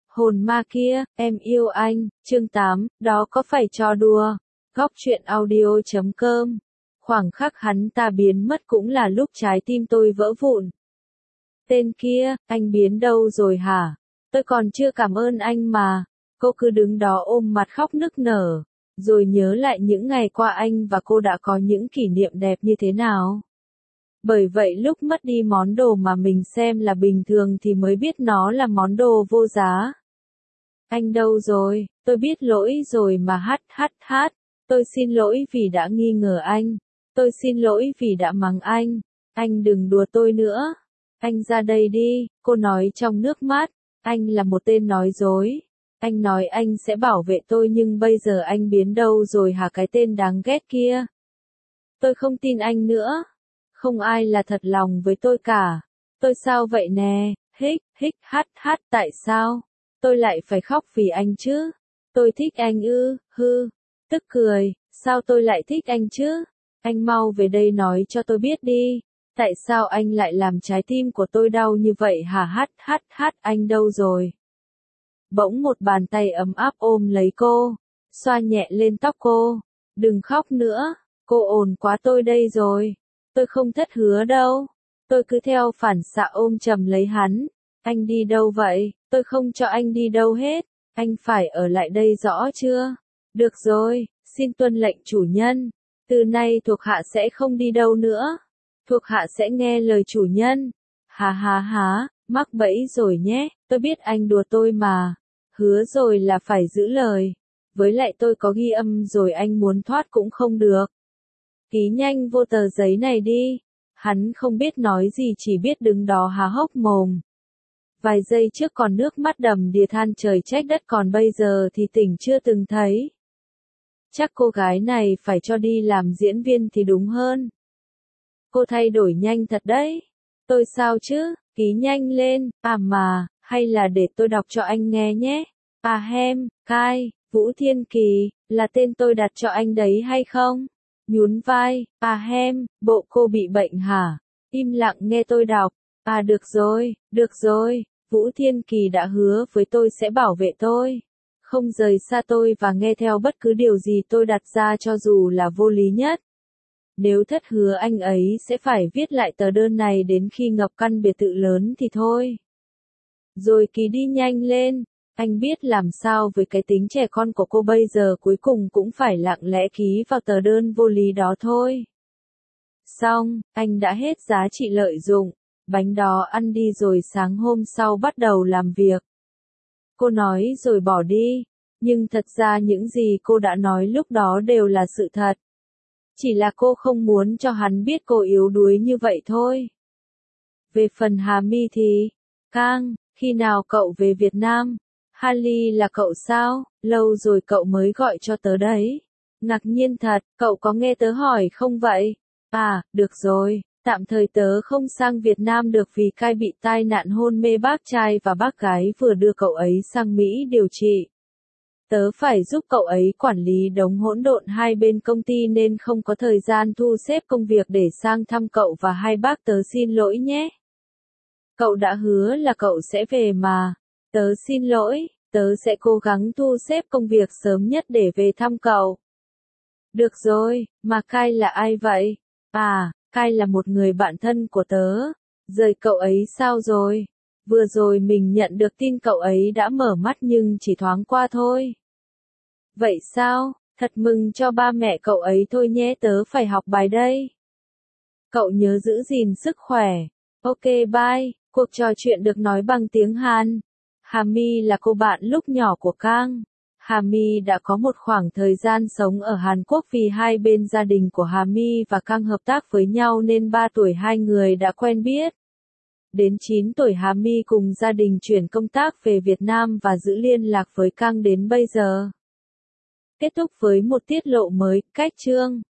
Hồn ma kia, em yêu anh, chương 8, đó có phải trò đùa? Góc truyện audio.com. Khoảng khắc hắn ta biến mất cũng là lúc trái tim tôi vỡ vụn. Tên kia, anh biến đâu rồi hả? Tôi còn chưa cảm ơn anh mà. Cô cứ đứng đó ôm mặt khóc nức nở, rồi nhớ lại những ngày qua anh và cô đã có những kỷ niệm đẹp như thế nào. Bởi vậy lúc mất đi món đồ mà mình xem là bình thường thì mới biết nó là món đồ vô giá. Anh đâu rồi? Tôi biết lỗi rồi mà hát. Tôi xin lỗi vì đã nghi ngờ anh. Tôi xin lỗi vì đã mắng anh. Anh đừng đùa tôi nữa. Anh ra đây đi, cô nói trong nước mắt. Anh là một tên nói dối. Anh nói anh sẽ bảo vệ tôi nhưng bây giờ anh biến đâu rồi hả cái tên đáng ghét kia? Tôi không tin anh nữa. Không ai là thật lòng với tôi cả. Tôi sao vậy nè? Hích, hát, tại sao? Tôi lại phải khóc vì anh chứ? Tôi thích anh ư, tức cười, sao tôi lại thích anh chứ? Anh mau về đây nói cho tôi biết đi. Tại sao anh lại làm trái tim của tôi đau như vậy hả? Hát, anh đâu rồi? Bỗng một bàn tay ấm áp ôm lấy cô, xoa nhẹ lên tóc cô. Đừng khóc nữa, cô ồn quá tôi đây rồi. Tôi không thất hứa đâu. Tôi cứ theo phản xạ ôm chầm lấy hắn. Anh đi đâu vậy? Tôi không cho anh đi đâu hết. Anh phải ở lại đây rõ chưa? Được rồi, xin tuân lệnh chủ nhân. Từ nay thuộc hạ sẽ không đi đâu nữa. Thuộc hạ sẽ nghe lời chủ nhân. Há, mắc bẫy rồi nhé. Tôi biết anh đùa tôi mà. Hứa rồi là phải giữ lời. Với lại tôi có ghi âm rồi, anh muốn thoát cũng không được. Ký nhanh vô tờ giấy này đi. Hắn không biết nói gì, chỉ biết đứng đó há hốc mồm. Vài giây trước còn nước mắt đầm đìa than trời trách đất, còn bây giờ thì tỉnh chưa từng thấy. Chắc cô gái này phải cho đi làm diễn viên thì đúng hơn. Cô thay đổi nhanh thật đấy. Tôi sao chứ? Ký nhanh lên. Mà, hay là để tôi đọc cho anh nghe nhé. Kai, Vũ Thiên Kỳ, là tên tôi đặt cho anh đấy hay không? Nhún vai. Bộ cô bị bệnh hả? Im lặng nghe tôi đọc. Được rồi. Vũ Thiên Kỳ đã hứa với tôi sẽ bảo vệ tôi, không rời xa tôi và nghe theo bất cứ điều gì tôi đặt ra cho dù là vô lý nhất. Nếu thất hứa anh ấy sẽ phải viết lại tờ đơn này đến khi ngập căn biệt thự lớn thì thôi. Rồi ký đi nhanh lên. Anh biết làm sao với cái tính trẻ con của cô bây giờ, cuối cùng cũng phải lặng lẽ ký vào tờ đơn vô lý đó thôi. Xong, anh đã hết giá trị lợi dụng. Bánh đó ăn đi rồi sáng hôm sau bắt đầu làm việc. Cô nói rồi bỏ đi. Nhưng thật ra những gì cô đã nói lúc đó đều là sự thật. Chỉ là cô không muốn cho hắn biết cô yếu đuối như vậy thôi. Về phần Hà My thì, Cang, khi nào cậu về Việt Nam? Harley là cậu sao? Lâu rồi cậu mới gọi cho tớ đấy. Ngạc nhiên thật, cậu có nghe tớ hỏi không vậy? Được rồi, tạm thời tớ không sang Việt Nam được vì Kai bị tai nạn hôn mê, bác trai và bác gái vừa đưa cậu ấy sang Mỹ điều trị. Tớ phải giúp cậu ấy quản lý đống hỗn độn hai bên công ty nên không có thời gian thu xếp công việc để sang thăm cậu và hai bác, tớ xin lỗi nhé. Cậu đã hứa là cậu sẽ về mà. Tớ xin lỗi, tớ sẽ cố gắng thu xếp công việc sớm nhất để về thăm cậu. Được rồi, mà Kai là ai vậy? Kai là một người bạn thân của tớ. Rời cậu ấy sao rồi? Vừa rồi mình nhận được tin cậu ấy đã mở mắt nhưng chỉ thoáng qua thôi. Vậy sao? Thật mừng cho ba mẹ cậu ấy thôi nhé, tớ phải học bài đây. Cậu nhớ giữ gìn sức khỏe. Ok bye. Cuộc trò chuyện được nói bằng tiếng Hàn. Hà My là cô bạn lúc nhỏ của Cang. Hà My đã có một khoảng thời gian sống ở Hàn Quốc vì hai bên gia đình của Hà My và Cang hợp tác với nhau nên 3 tuổi hai người đã quen biết. Đến 9 tuổi Hà My cùng gia đình chuyển công tác về Việt Nam và giữ liên lạc với Cang đến bây giờ. Kết thúc với một tiết lộ mới, cách chương.